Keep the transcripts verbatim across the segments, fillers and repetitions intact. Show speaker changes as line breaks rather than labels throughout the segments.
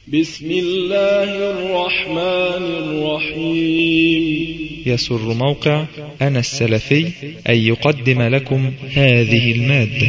بسم الله الرحمن الرحيم.
يسر موقع أنا السلفي أن يقدم لكم هذه المادة.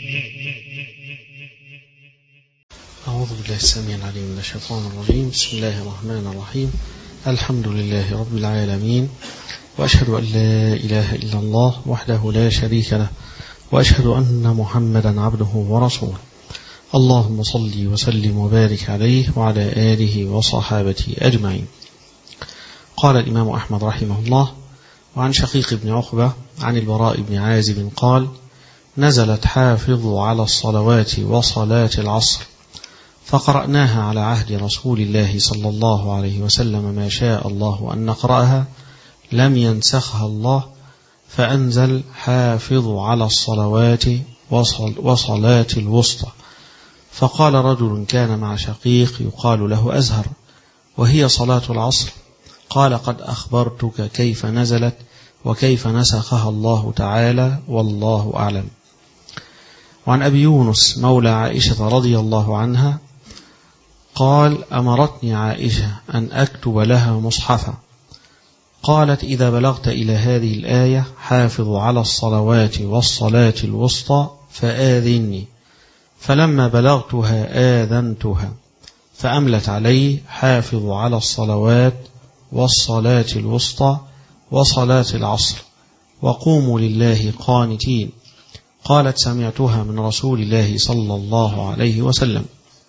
أعوذ بالله السميع العليم من الشيطان الرجيم. بسم الله الرحمن الرحيم. الحمد لله رب العالمين، وأشهد أن لا إله إلا الله وحده لا شريك له، وأشهد أن محمدا عبده ورسوله. اللهم صل وسلم وبارك عليه وعلى آله وصحابته أجمعين. قال الإمام أحمد رحمه الله: وعن شقيق بن عقبة عن البراء بن عازب قال: نزلت حافظوا على الصلوات وصلاة العصر، فقرأناها على عهد رسول الله صلى الله عليه وسلم ما شاء الله أن نقرأها، لم ينسخها الله، فأنزل حافظوا على الصلوات وصل وصلاة الوسطى. فقال رجل كان مع شقيق يقال له أزهر: وهي صلاة العصر؟ قال: قد أخبرتك كيف نزلت وكيف نسخها الله تعالى، والله أعلم. وعن أبي يونس مولى عائشة رضي الله عنها قال: أمرتني عائشة أن أكتب لها مصحفا، قالت: إذا بلغت إلى هذه الآية حافظوا على الصلوات والصلاة الوسطى فآذني، فلما بلغتها آذنتها، فأملت علي: حافظوا على الصلوات والصلاة الوسطى وصلاة العصر وقوموا لله قانتين. قالت: سمعتها من رسول الله صلى الله عليه وسلم.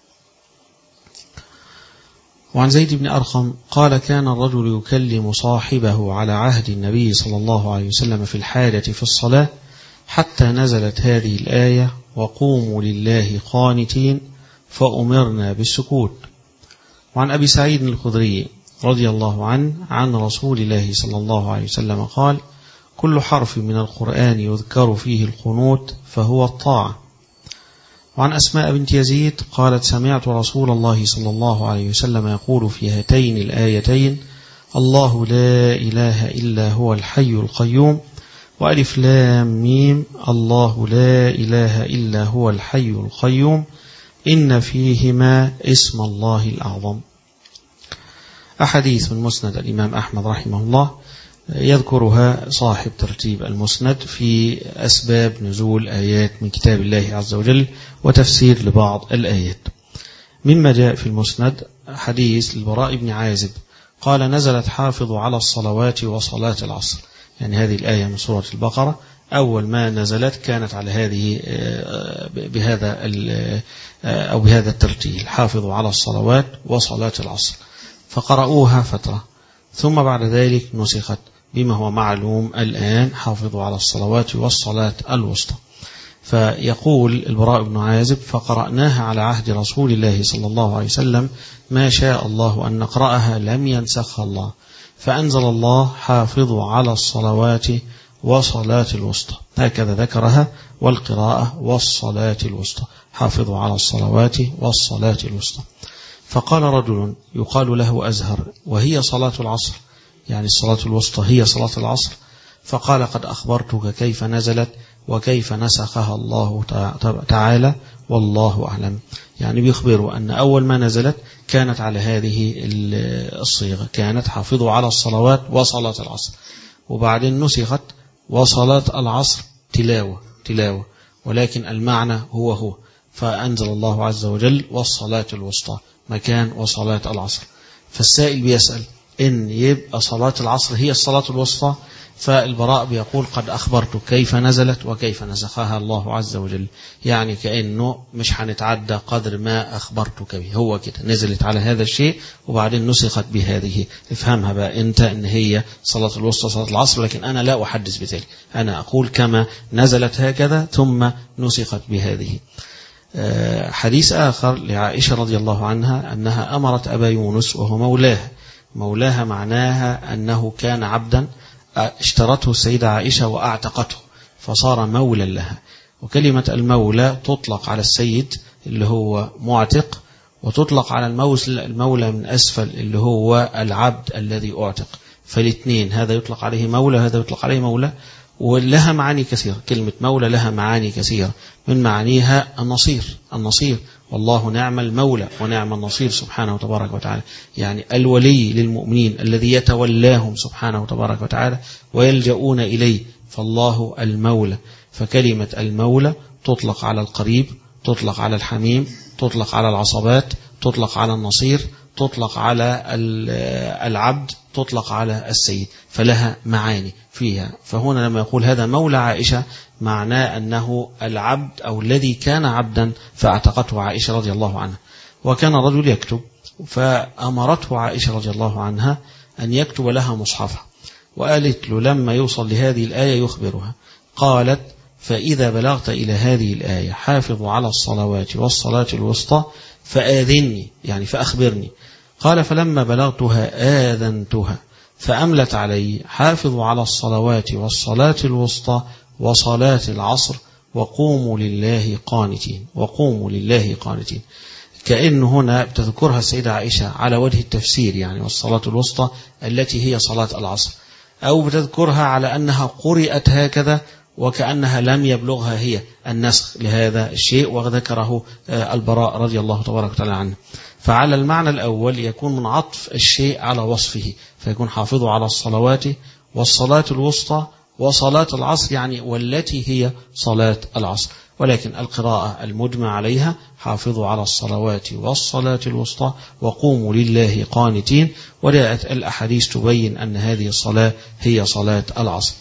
وعن زيد بن أرقم قال: كان الرجل يكلم صاحبه على عهد النبي صلى الله عليه وسلم في الحاجة في الصلاة، حتى نزلت هذه الآية: وقوموا لله قانتين، فأمرنا بالسكوت. وعن أبي سعيد الخدري رضي الله عنه عن رسول الله صلى الله عليه وسلم قال: كل حرف من القرآن يذكر فيه القنوت فهو الطاعة. وعن أسماء بنت يزيد قالت: سمعت رسول الله صلى الله عليه وسلم يقول في هاتين الآيتين: الله لا إله إلا هو الحي القيوم، وألف لام ميم، الله لا إله إلا هو الحي القيوم، إن فيهما اسم الله الأعظم. أحاديث من مسند الإمام أحمد رحمه الله يذكرها صاحب ترتيب المسند في أسباب نزول آيات من كتاب الله عز وجل وتفسير لبعض الآيات. مما جاء في المسند حديث البراء بن عازب قال: نزلت حافظوا على الصلوات وصلاة العصر، يعني هذه الآية من سورة البقرة أول ما نزلت كانت على هذه بهذا أو بهذا الترتيل: حافظوا على الصلوات وصلاة العصر، فقرأوها فترة، ثم بعد ذلك نسخت بما هو معلوم الآن: حافظوا على الصلوات والصلاة الوسطى. فيقول البراء بن عازب: فقرأناها على عهد رسول الله صلى الله عليه وسلم ما شاء الله أن نقرأها، لم ينسخها الله، فأنزل الله: حافظوا على الصلوات وصلاة الوسطى، هكذا ذكرها، والقراءة والصلاة الوسطى، حافظوا على الصلوات والصلاة الوسطى. فقال رجل يقال له أزهر: وهي صلاة العصر؟ يعني الصلاة الوسطى هي صلاة العصر؟ فقال: قد أخبرتك كيف نزلت وكيف نسخها الله تعالى، والله أعلم. يعني بيخبروا أن أول ما نزلت كانت على هذه الصيغة، كانت حافظوا على الصلوات وصلاة العصر، وبعدين نسخت وصلاة العصر تلاوة تلاوة ولكن المعنى هو هو، فأنزل الله عز وجل: والصلاة الوسطى مكان وصلاة العصر. فالسائل بيسأل إن يبقى صلاة العصر هي الصلاة الوسطى، فالبراء بيقول: قد أخبرت كيف نزلت وكيف نسخها الله عز وجل، يعني كأنه مش هنتعدى قدر ما أخبرتك به، هو كده نزلت على هذا الشيء وبعدين نسخت بهذه. افهمها بقى أنت إن هي صلاة الوسطى صلاة العصر، لكن أنا لا أحدث بذلك، أنا أقول كما نزلت هكذا ثم نسخت بهذه. حديث آخر لعائشة رضي الله عنها أنها أمرت أبا يونس وهو مولاها، مولاها معناها أنه كان عبدا اشترته السيدة عائشة وأعتقته فصار مولا لها. وكلمة المولى تطلق على السيد اللي هو معتق، وتطلق على المولى من أسفل اللي هو العبد الذي أعتق، فالاثنين هذا يطلق عليه مولى هذا يطلق عليه مولى. ولها معاني كثيرة، كلمة مولى لها معاني كثيرة، من معانيها النصير النصير والله نعم المولى ونعم النصير سبحانه وتبارك وتعالى، يعني الولي للمؤمنين الذي يتولاهم سبحانه وتبارك وتعالى ويلجؤون إليه، فالله المولى. فكلمة المولى تطلق على القريب، تطلق على الحميم، تطلق على العصبات، تطلق على النصير، تطلق على العبد، تطلق على السيد، فلها معاني فيها. فهنا لما يقول هذا مولى عائشة معناه أنه العبد أو الذي كان عبدا فاعتقته عائشة رضي الله عنها. وكان رجل يكتب، فأمرته عائشة رضي الله عنها أن يكتب لها مصحفها، وقالت له لما يوصل لهذه الآية يخبرها، قالت فإذا بلغت إلى هذه الآية حافظوا على الصلوات والصلاة الوسطى فآذني، يعني فأخبرني. قال فلما بلغتها آذنتها فأملت علي حافظوا على الصلوات والصلاة الوسطى وصلاة العصر وقوموا لله قانتين، وقوموا لله قانتين. كأن هنا بتذكرها السيدة عائشة على وجه التفسير، يعني والصلاة الوسطى التي هي صلاة العصر، أو بتذكرها على أنها قرئت هكذا وكأنها لم يبلغها هي النسخ لهذا الشيء، وذكره البراء رضي الله تبارك وتعالى عنه. فعلى المعنى الأول يكون من عطف الشيء على وصفه، فيكون حافظوا على الصلوات والصلاة الوسطى وصلاة العصر، يعني والتي هي صلاة العصر. ولكن القراءة المجمع عليها حافظوا على الصلوات والصلاة الوسطى وقوموا لله قانتين، وجاءت الأحاديث تبين أن هذه الصلاة هي صلاة العصر.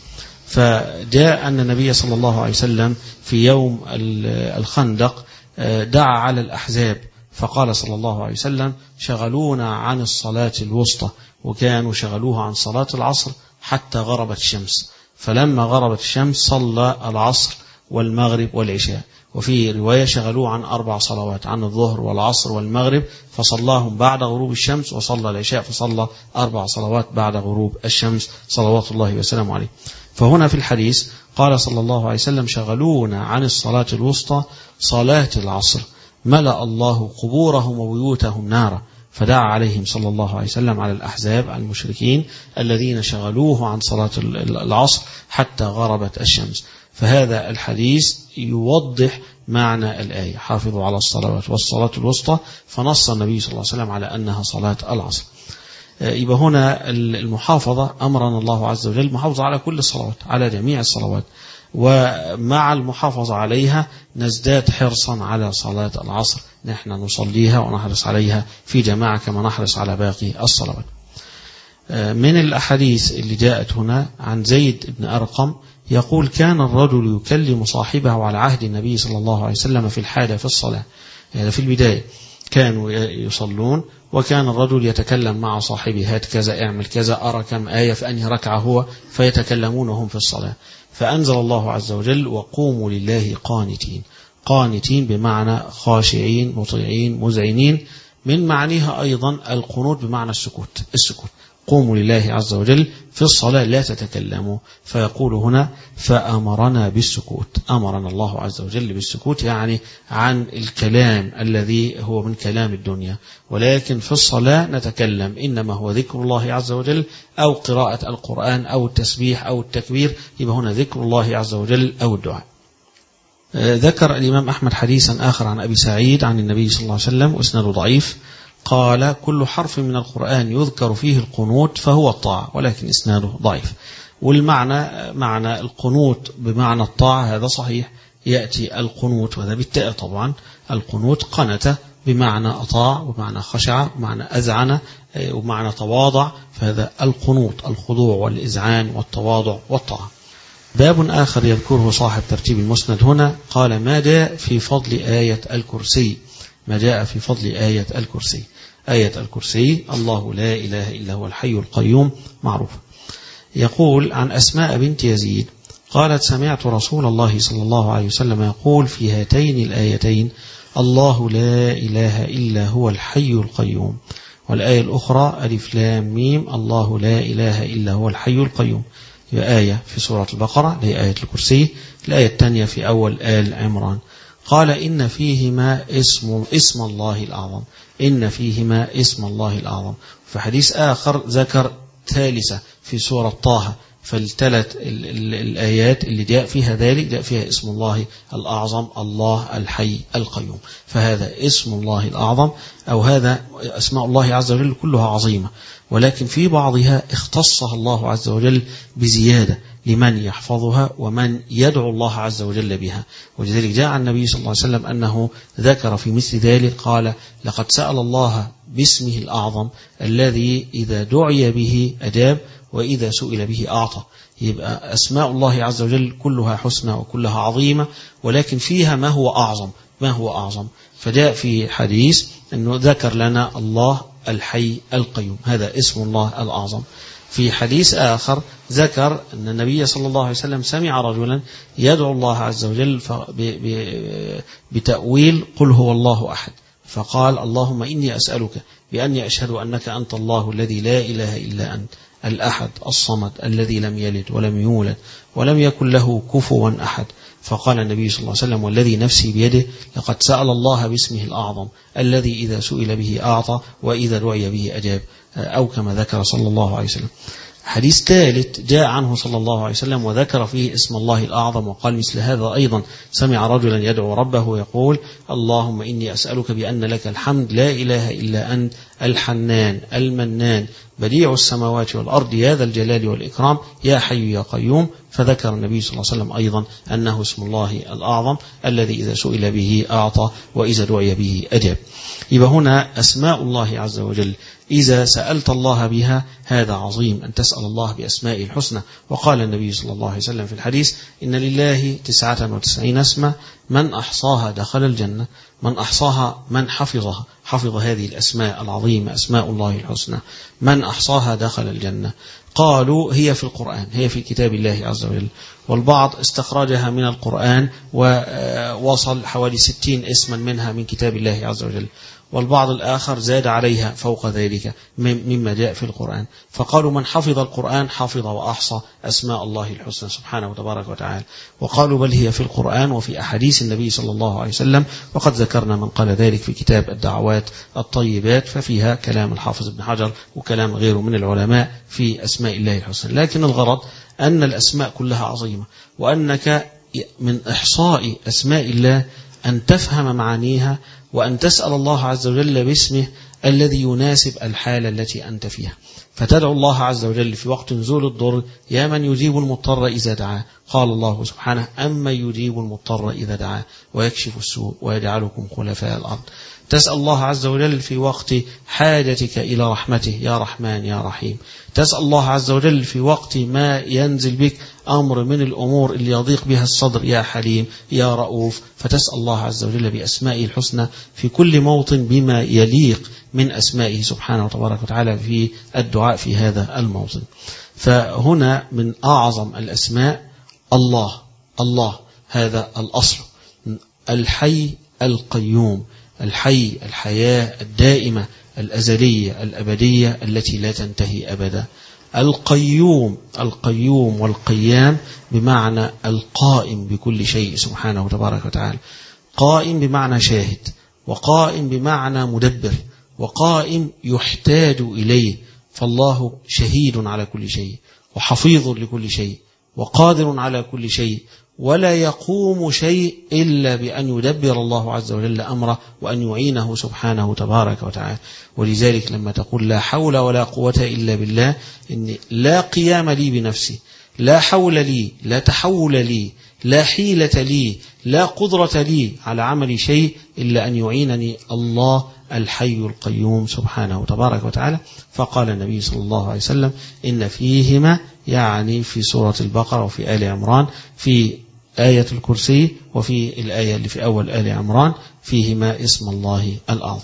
فجاء أن النبي صلى الله عليه وسلم في يوم الخندق دعا على الأحزاب فقال صلى الله عليه وسلم شغلونا عن الصلاة الوسطى، وكانوا شغلوها عن صلاة العصر حتى غربت الشمس، فلما غربت الشمس صلى العصر والمغرب والعشاء. وفي رواية شغلوه عن أربع صلوات، عن الظهر والعصر والمغرب فصلاهم بعد غروب الشمس، وصلى العشاء فصلى أربع صلوات بعد غروب الشمس صلوات الله وسلامه عليه. فهنا في الحديث قال صلى الله عليه وسلم شغلونا عن الصلاة الوسطى صلاة العصر ملأ الله قبورهم وبيوتهم نارا، فدعا عليهم صلى الله عليه وسلم على الأحزاب المشركين الذين شغلوه عن صلاة العصر حتى غربت الشمس. فهذا الحديث يوضح معنى الآية حافظوا على الصلوات والصلاة الوسطى، فنص النبي صلى الله عليه وسلم على أنها صلاة العصر. يبقى هنا المحافظة أمرنا الله عز وجل المحافظة على كل الصلوات، على جميع الصلوات، ومع المحافظة عليها نزداد حرصا على صلاة العصر، نحن نصليها ونحرص عليها في جماعة كما نحرص على باقي الصلوات. من الأحاديث اللي جاءت هنا عن زيد بن أرقم يقول كان الرجل يكلم صاحبه على عهد النبي صلى الله عليه وسلم في الحاجة في الصلاة، يعني في البداية كانوا يصلون وكان الرجل يتكلم مع صاحبه هات كذا اعمل كذا أرى كم آية في أنهي ركعة هو، فيتكلمون هم في الصلاة. فأنزل الله عز وجل وقوموا لله قانتين، قانتين بمعنى خاشعين مطيعين مذعنين، من معنيها أيضا القنوت بمعنى السكوت، السكوت قوموا لله عز وجل في الصلاة لا تتكلموا. فيقول هنا فأمرنا بالسكوت، أمرنا الله عز وجل بالسكوت يعني عن الكلام الذي هو من كلام الدنيا، ولكن في الصلاة نتكلم إنما هو ذكر الله عز وجل أو قراءة القرآن أو التسبيح أو التكبير، يبقى هنا ذكر الله عز وجل أو الدعاء. ذكر الإمام أحمد حديثا آخر عن أبي سعيد عن النبي صلى الله عليه وسلم وإسناده ضعيف، قال كل حرف من القرآن يذكر فيه القنوت فهو الطاعة، ولكن إسناده ضعيف. والمعنى معنى القنوت بمعنى الطاعة هذا صحيح، يأتي القنوت وهذا بالتاء طبعا، القنوت قنت بمعنى أطاع ومعنى خشع ومعنى أذعن ومعنى تواضع، فهذا القنوت الخضوع والإذعان والتواضع والطاعة. باب آخر يذكره صاحب ترتيب المسند هنا قال ما جاء في فضل آية الكرسي، ما جاء في فضل آية الكرسي. آية الكرسي الله لا إله إلا هو الحي القيوم معروف. يقول عن أسماء بنت يزيد قالت سمعت رسول الله صلى الله عليه وسلم يقول في هاتين الآيتين الله لا إله إلا هو الحي القيوم، والآية الأخرى ألف لام ميم الله لا إله إلا هو الحي القيوم. هي آية في سورة البقرة هي آية الكرسي، الآية الثانية في أول آل عمران. قال إن فيهما اسم اسم الله الأعظم، إن فيهما اسم الله الأعظم. في حديث آخر ذكر ثالثة في سورة طه فالثلاث الآيات اللي جاء فيها ذلك جاء فيها اسم الله الأعظم الله الحي القيوم. فهذا اسم الله الأعظم، أو هذا أسماء الله عز وجل كلها عظيمة، ولكن في بعضها اختصها الله عز وجل بزيادة لمن يحفظها ومن يدعو الله عز وجل بها. ولذلك جاء عن النبي صلى الله عليه وسلم أنه ذكر في مثل ذلك قال: لقد سأل الله باسمه الأعظم الذي إذا دعي به أجاب وإذا سئل به أعطى. يبقى أسماء الله عز وجل كلها حسنى وكلها عظيمة، ولكن فيها ما هو أعظم. ما هو أعظم؟ فجاء في حديث أنه ذكر لنا الله الحي القيوم، هذا اسم الله الأعظم. في حديث آخر ذكر أن النبي صلى الله عليه وسلم سمع رجلا يدعو الله عز وجل بتأويل قل هو الله أحد، فقال: اللهم إني أسألك بأني أشهد أنك أنت الله الذي لا إله إلا أنت الأحد الصمد الذي لم يلد ولم يولد ولم يكن له كفوا أحد. فقال النبي صلى الله عليه وسلم: والذي نفسي بيده لقد سأل الله باسمه الأعظم الذي إذا سئل به أعطى وإذا دعي به أجاب، أو كما ذكر صلى الله عليه وسلم. حديث ثالث جاء عنه صلى الله عليه وسلم وذكر فيه اسم الله الأعظم وقال مثل هذا أيضا: سمع رجلا يدعو ربه يقول: اللهم إني أسألك بأن لك الحمد لا إله إلا أنت الحنان المنان بديع السماوات والأرض يا ذا الجلال والإكرام يا حي يا قيوم. فذكر النبي صلى الله عليه وسلم أيضا أنه اسم الله الأعظم الذي إذا سئل به أعطى وإذا دعي به أجاب. يبقى هنا أسماء الله عز وجل إذا سألت الله بها هذا عظيم أن تسأل الله بأسمائه الحسنى. وقال النبي صلى الله عليه وسلم في الحديث: إن لله تسعة وتسعين اسما من أحصاها دخل الجنة. من أحصاها من حفظها، حفظ هذه الأسماء العظيمة أسماء الله الحسنى، من أحصاها دخل الجنة. قالوا: هي في القرآن، هي في كتاب الله عز وجل. والبعض استخرجها من القرآن ووصل حوالي ستين اسما منها من كتاب الله عز وجل، والبعض الآخر زاد عليها فوق ذلك مما جاء في القرآن. فقالوا: من حفظ القرآن حفظ وأحصى أسماء الله الحسنى سبحانه وتبارك وتعالى. وقالوا: بل هي في القرآن وفي أحاديث النبي صلى الله عليه وسلم، وقد ذكرنا من قال ذلك في كتاب الدعوات الطيبات، ففيها كلام الحافظ ابن حجر وكلام غيره من العلماء في أسماء الله الحسنى. لكن الغرض أن الأسماء كلها عظيمة، وأنك من إحصاء أسماء الله أن تفهم معانيها وأن تسأل الله عز وجل باسمه الذي يناسب الحالة التي أنت فيها. فتدعو الله عز وجل في وقت نزول الضر: يا من يجيب المضطر إذا دعاه. قال الله سبحانه: أما يجيب المضطر إذا دعاه ويكشف السوء ويجعلكم خلفاء الأرض. تسأل الله عز وجل في وقت حاجتك إلى رحمته: يا رحمن يا رحيم. تسأل الله عز وجل في وقت ما ينزل بك أمر من الأمور اللي يضيق بها الصدر: يا حليم يا رؤوف. فتسأل الله عز وجل بأسمائه الحسنى في كل موطن بما يليق من أسمائه سبحانه وتبارك وتعالى في الدعاء في هذا الموطن. فهنا من أعظم الأسماء الله. الله هذا الأصل، الحي القيوم، الحي الحياة الدائمة الأزلية الأبدية التي لا تنتهي أبدا. القيوم، القيوم والقيام بمعنى القائم بكل شيء سبحانه وتبارك وتعالى. قائم بمعنى شاهد، وقائم بمعنى مدبر، وقائم يحتاج إليه. فالله شهيد على كل شيء وحفيظ لكل شيء وقادر على كل شيء، ولا يقوم شيء إلا بأن يدبر الله عز وجل أمره وأن يعينه سبحانه تبارك وتعالى. ولذلك لما تقول لا حول ولا قوة إلا بالله، إن لا قيام لي بنفسي، لا حول لي، لا تحول لي، لا حيلة لي، لا قدرة لي على عمل شيء إلا أن يعينني الله الحي القيوم سبحانه تبارك وتعالى. فقال النبي صلى الله عليه وسلم: إن فيهما، يعني في سورة البقرة وفي آل عمران، في آية الكرسي وفي الآية اللي في أول آل عمران، فيهما اسم الله الأعظم.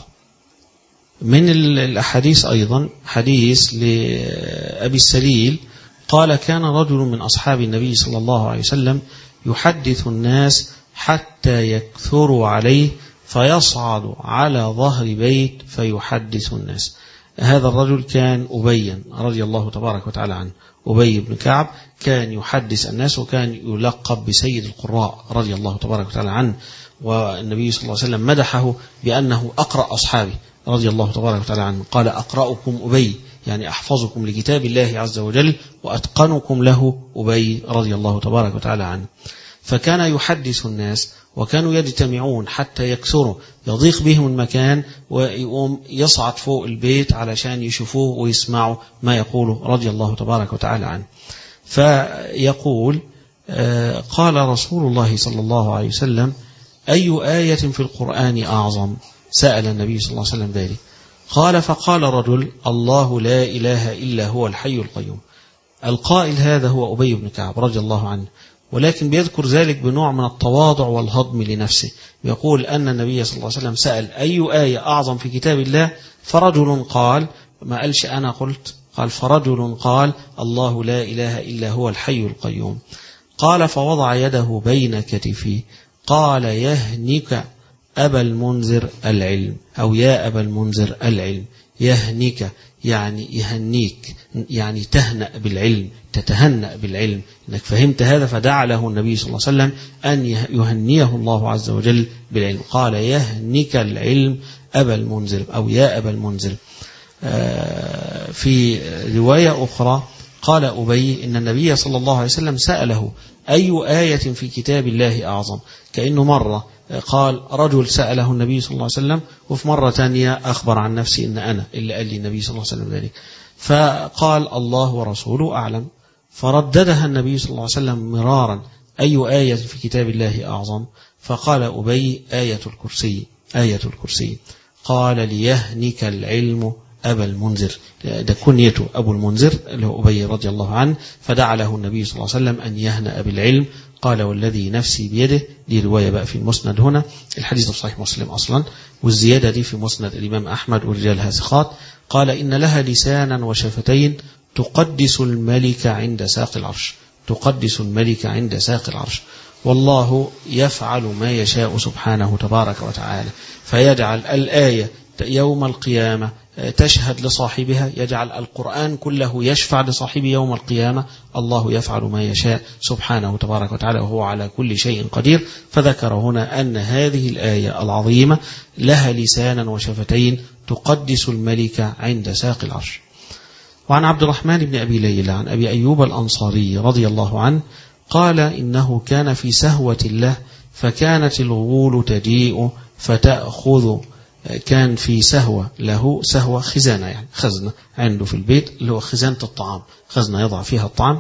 من الأحاديث أيضا حديث لأبي السليل قال: كان رجل من أصحاب النبي صلى الله عليه وسلم يحدث الناس حتى يكثروا عليه فيصعد على ظهر بيت فيحدث الناس. هذا الرجل كان أبي رضي الله تبارك وتعالى عنه، أبي بن كعب، كان يحدث الناس وكان يلقب بسيد القراء رضي الله تبارك وتعالى عنه. والنبي صلى الله عليه وسلم مدحه بأنه أقرأ أصحابه رضي الله تبارك وتعالى عنه، قال: أقرأكم أبي، يعني أحفظكم لكتاب الله عز وجل وأتقنكم له أبي رضي الله تبارك وتعالى عنه. فكان يحدث الناس وكانوا يجتمعون حتى يكثروا، يضيق بهم المكان ويقوم يصعد فوق البيت علشان يشوفوه ويسمعوا ما يقوله رضي الله تبارك وتعالى عنه. فيقول قال رسول الله صلى الله عليه وسلم: أي آية في القرآن أعظم؟ سأل النبي صلى الله عليه وسلم ذلك. قال: فقال رجل: الله لا إله إلا هو الحي القيوم. القائل هذا هو أبي بن كعب رضي الله عنه، ولكن بيذكر ذلك بنوع من التواضع والهضم لنفسه. يقول أن النبي صلى الله عليه وسلم سأل: أي آية أعظم في كتاب الله؟ فرجل قال، ما قالش أنا قلت، قال فرجل قال: الله لا إله إلا هو الحي القيوم. قال: فوضع يده بين كتفي، قال: يهنك أبا المنذر العلم، أو يا أبا المنذر العلم. يهنك يعني يهنيك، يعني تهنأ بالعلم، تتهنأ بالعلم، إنك فهمت هذا. فدعا له النبي صلى الله عليه وسلم أن يهنيه الله عز وجل بالعلم. قال: يهنك العلم أبا المنذر، أو يا أبا المنذر. في رواية أخرى قال أبي إن النبي صلى الله عليه وسلم سأله: أي آية في كتاب الله أعظم؟ كأنه مرة قال رجل سأله النبي صلى الله عليه وسلم، وفي مرة تانية أخبر عن نفسي إن أنا اللي قال لي النبي صلى الله عليه وسلم ذلك. فقال: الله ورسوله أعلم. فرددها النبي صلى الله عليه وسلم مرارا: أي آية في كتاب الله أعظم؟ فقال أبي: آية الكرسي، آية الكرسي. قال: ليهنك العلم أبا المنذر. ده كنيته أبو المنذر اللي هو أبي رضي الله عنه. فدعا له النبي صلى الله عليه وسلم أن يهنأ بالعلم. قال: والذي نفسي بيده. دي رواية بقى في المسند هنا، الحديث في صحيح مسلم أصلا، والزيادة دي في مسند الإمام أحمد ورجالها ثقات. قال: إن لها لسانا وشفتين تقدس الملك عند ساق العرش، تقدس الملك عند ساق العرش. والله يفعل ما يشاء سبحانه تبارك وتعالى، فيجعل الآية يوم القيامة تشهد لصاحبها، يجعل القرآن كله يشفع لصاحبه يوم القيامة. الله يفعل ما يشاء سبحانه تبارك وتعالى، وهو على كل شيء قدير. فذكر هنا أن هذه الآية العظيمة لها لسانا وشفتين تقدس الملك عند ساق العرش. وعن عبد الرحمن بن أبي ليلى عن أبي أيوب الأنصاري رضي الله عنه قال: إنه كان في سهوة له، فكانت الغول تجيء فتأخذ. كان في سهوة له، سهوة خزانة يعني خزنة عنده في البيت، اللي هو خزانة الطعام، خزنة يضع فيها الطعام.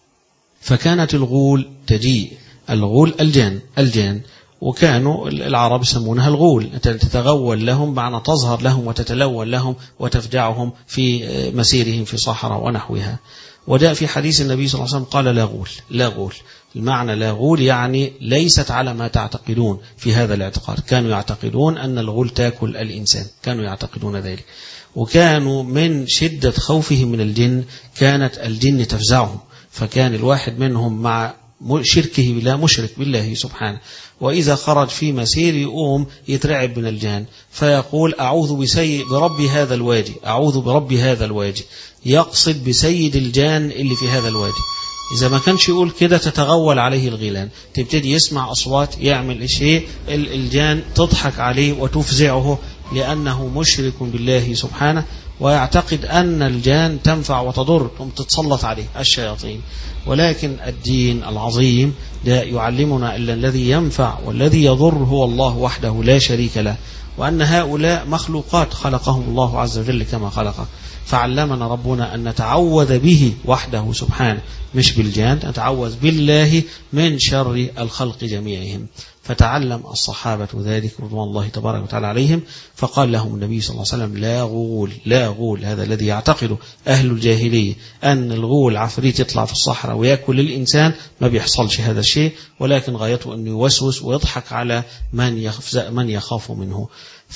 فكانت الغول تجيء، الغول الجان، الجان وكانوا العرب يسمونها الغول، تتغول لهم معنى تظهر لهم وتتلون لهم وتفجعهم في مسيرهم في صحراء ونحوها. وجاء في حديث النبي صلى الله عليه وسلم قال: لا غول، لا غول. المعنى لا غول يعني ليست على ما تعتقدون في هذا الاعتقاد. كانوا يعتقدون أن الغول تأكل الإنسان، كانوا يعتقدون ذلك. وكانوا من شدة خوفهم من الجن كانت الجن تفزعهم، فكان الواحد منهم مع شركه بالله مشرك بالله سبحانه، وإذا خرج في مسير يقوم يترعب من الجان، فيقول: أعوذ بسيد برب هذا الوادي، أعوذ برب هذا الوادي، يقصد بسيد الجان اللي في هذا الوادي. إذا ما كانش يقول كده تتغول عليه الغيلان، تبتدي يسمع أصوات، يعمل شيء، الجان تضحك عليه وتفزعه لأنه مشرك بالله سبحانه، ويعتقد أن الجان تنفع وتضر، ثم تتسلط عليه الشياطين. ولكن الدين العظيم ده يعلمنا أن الذي ينفع والذي يضر هو الله وحده لا شريك له، وأن هؤلاء مخلوقات خلقهم الله عز وجل كما خلقه. فعلمنا ربنا أن نتعوذ به وحده سبحانه، مش بالجان، نتعوذ بالله من شر الخلق جميعهم. فتعلم الصحابة ذلك رضوان الله تبارك وتعالى عليهم، فقال لهم النبي صلى الله عليه وسلم: لا غول، لا غول. هذا الذي يعتقد أهل الجاهلية أن الغول عفريت يطلع في الصحراء ويأكل الإنسان، ما بيحصلش هذا الشيء، ولكن غايته أنه يوسوس ويضحك على من من يخاف منه.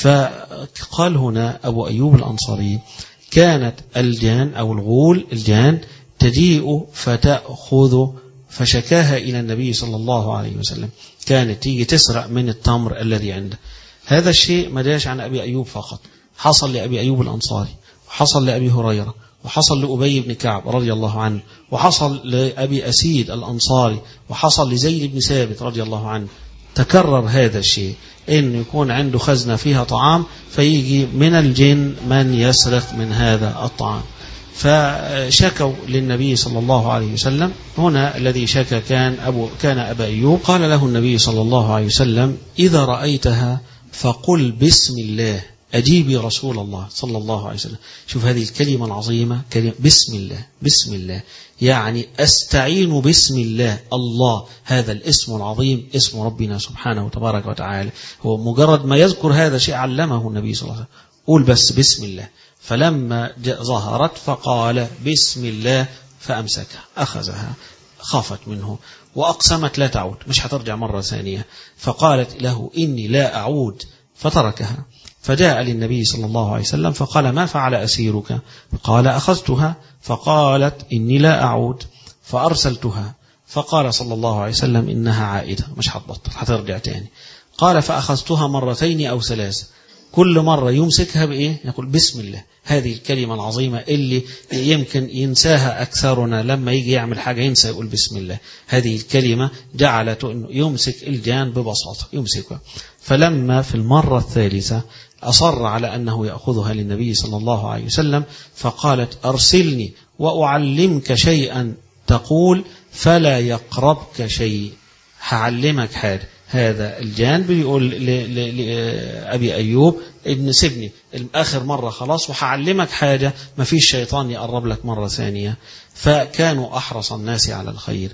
فقال هنا أبو أيوب الأنصاري: كانت الجان أو الغول الجان تجيء فتأخذ، فشكاها إلى النبي صلى الله عليه وسلم، كانت تيجي تسرق من التمر الذي عنده. هذا الشيء ما جاش عن أبي أيوب فقط، حصل لأبي أيوب الأنصاري، وحصل لأبي هريرة، وحصل لأبي بن كعب رضي الله عنه، وحصل لأبي أسيد الأنصاري، وحصل لزيد بن ثابت رضي الله عنه. تكرر هذا الشيء، إن يكون عنده خزنة فيها طعام، فيجي من الجن من يسرق من هذا الطعام. فشكوا للنبي صلى الله عليه وسلم. هنا الذي شكى كان أبو كان أبا أيوب. قال له النبي صلى الله عليه وسلم إذا رأيتها فقل بسم الله أجيبي رسول الله صلى الله عليه وسلم. شوف هذه الكلمة العظيمة، كلمة بسم الله. بسم الله يعني أستعين بسم الله. الله هذا الاسم العظيم، اسم ربنا سبحانه وتبارك وتعالى. هو مجرد ما يذكر هذا شيء علمه النبي صلى الله عليه وسلم، قول بس بسم الله. فلما ظهرت فقال بسم الله فأمسكها، أخذها، خافت منه وأقسمت لا تعود، مش هترجع مرة ثانية. فقالت له إني لا أعود، فتركها. فجاء للنبي صلى الله عليه وسلم فقال ما فعل أسيرك؟ قال أخذتها. فقالت إني لا أعود، فأرسلتها. فقال صلى الله عليه وسلم إنها عائدة، مش هتبطل، هترجع تاني. قال فأخذتها مرتين أو ثلاثة، كل مرة يمسكها بإيه؟ يقول بسم الله. هذه الكلمة العظيمة اللي يمكن ينساها أكثرنا، لما يجي يعمل حاجة ينسى يقول بسم الله. هذه الكلمة جعلته أنه يمسك الجان ببساطة، يمسكها. فلما في المرة الثالثة أصر على أنه يأخذها للنبي صلى الله عليه وسلم، فقالت أرسلني وأعلمك شيئا تقول فلا يقربك شيء. هعلمك حاجة. هذا الجان بيقول لأبي أيوب إن سيبني آخر مرة خلاص، وهعلمك حاجة ما فيش شيطان يقرب لك مرة ثانية. فكانوا أحرص الناس على الخير.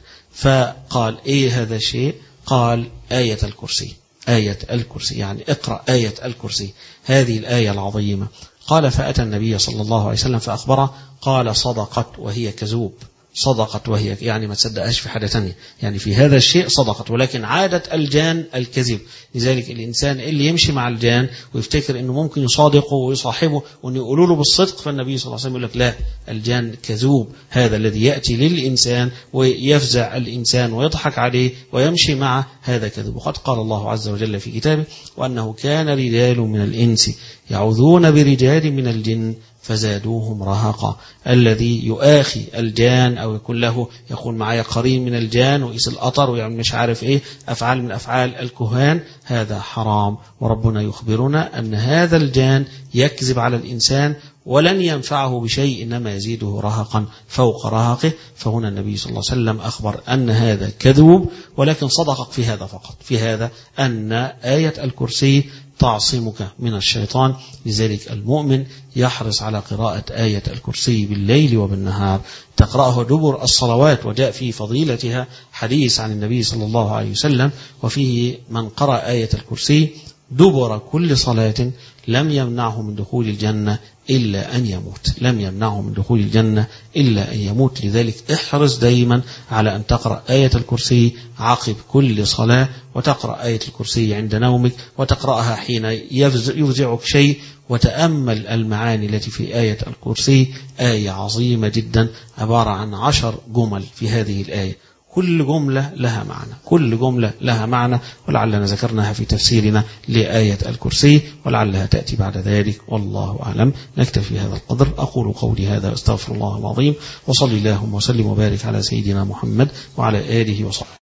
فقال إيه هذا الشيء؟ قال آية الكرسي. آية الكرسي يعني اقرأ آية الكرسي، هذه الآية العظيمة. قال فأتى النبي صلى الله عليه وسلم فأخبره، قال صدقت وهي كذوب. صدقت وهي يعني ما تصدقهاش في حاجة تانية، يعني في هذا الشيء صدقت، ولكن عادة الجان الكذب. لذلك الإنسان اللي يمشي مع الجان ويفتكر أنه ممكن يصادقه ويصاحبه وأن يقولوا له بالصدق، فالنبي صلى الله عليه وسلم يقول لك لا، الجان كذوب. هذا الذي يأتي للإنسان ويفزع الإنسان ويضحك عليه ويمشي معه، هذا كذب. وقد قال الله عز وجل في كتابه وأنه كان رجال من الإنس يعوذون برجال من الجن فزادوهم رهقا. الذي يؤاخي الجان أو يكون له يكون معايا قرين من الجان ويقيس القطر ويعمل مش عارف إيه، أفعال من أفعال الكهان، هذا حرام. وربنا يخبرنا أن هذا الجان يكذب على الإنسان ولن ينفعه بشيء، إنما يزيده رهقا فوق رهقه. فهنا النبي صلى الله عليه وسلم أخبر أن هذا كذوب، ولكن صدقك في هذا فقط، في هذا أن آية الكرسي تعصمك من الشيطان. لذلك المؤمن يحرص على قراءة آية الكرسي بالليل وبالنهار، تقرأه دبر الصلوات. وجاء في فضيلتها حديث عن النبي صلى الله عليه وسلم، وفيه من قرأ آية الكرسي دبر كل صلاة لم يمنعه من دخول الجنة إلا أن يموت، لم يمنعه من دخول الجنة إلا أن يموت. لذلك احرص دائما على أن تقرأ آية الكرسي عقب كل صلاة، وتقرأ آية الكرسي عند نومك، وتقرأها حين يفزعك شيء. وتأمل المعاني التي في آية الكرسي، آية عظيمة جدا عبارة عن عشر جمل في هذه الآية، كل جملة لها معنى، كل جملة لها معنى. ولعلنا ذكرناها في تفسيرنا لآية الكرسي، ولعلها تأتي بعد ذلك، والله أعلم. نكتفي هذا القدر. أقول قولي هذا واستغفر الله العظيم، وصلي اللهم وسلم وبارك على سيدنا محمد وعلى آله وصحبه.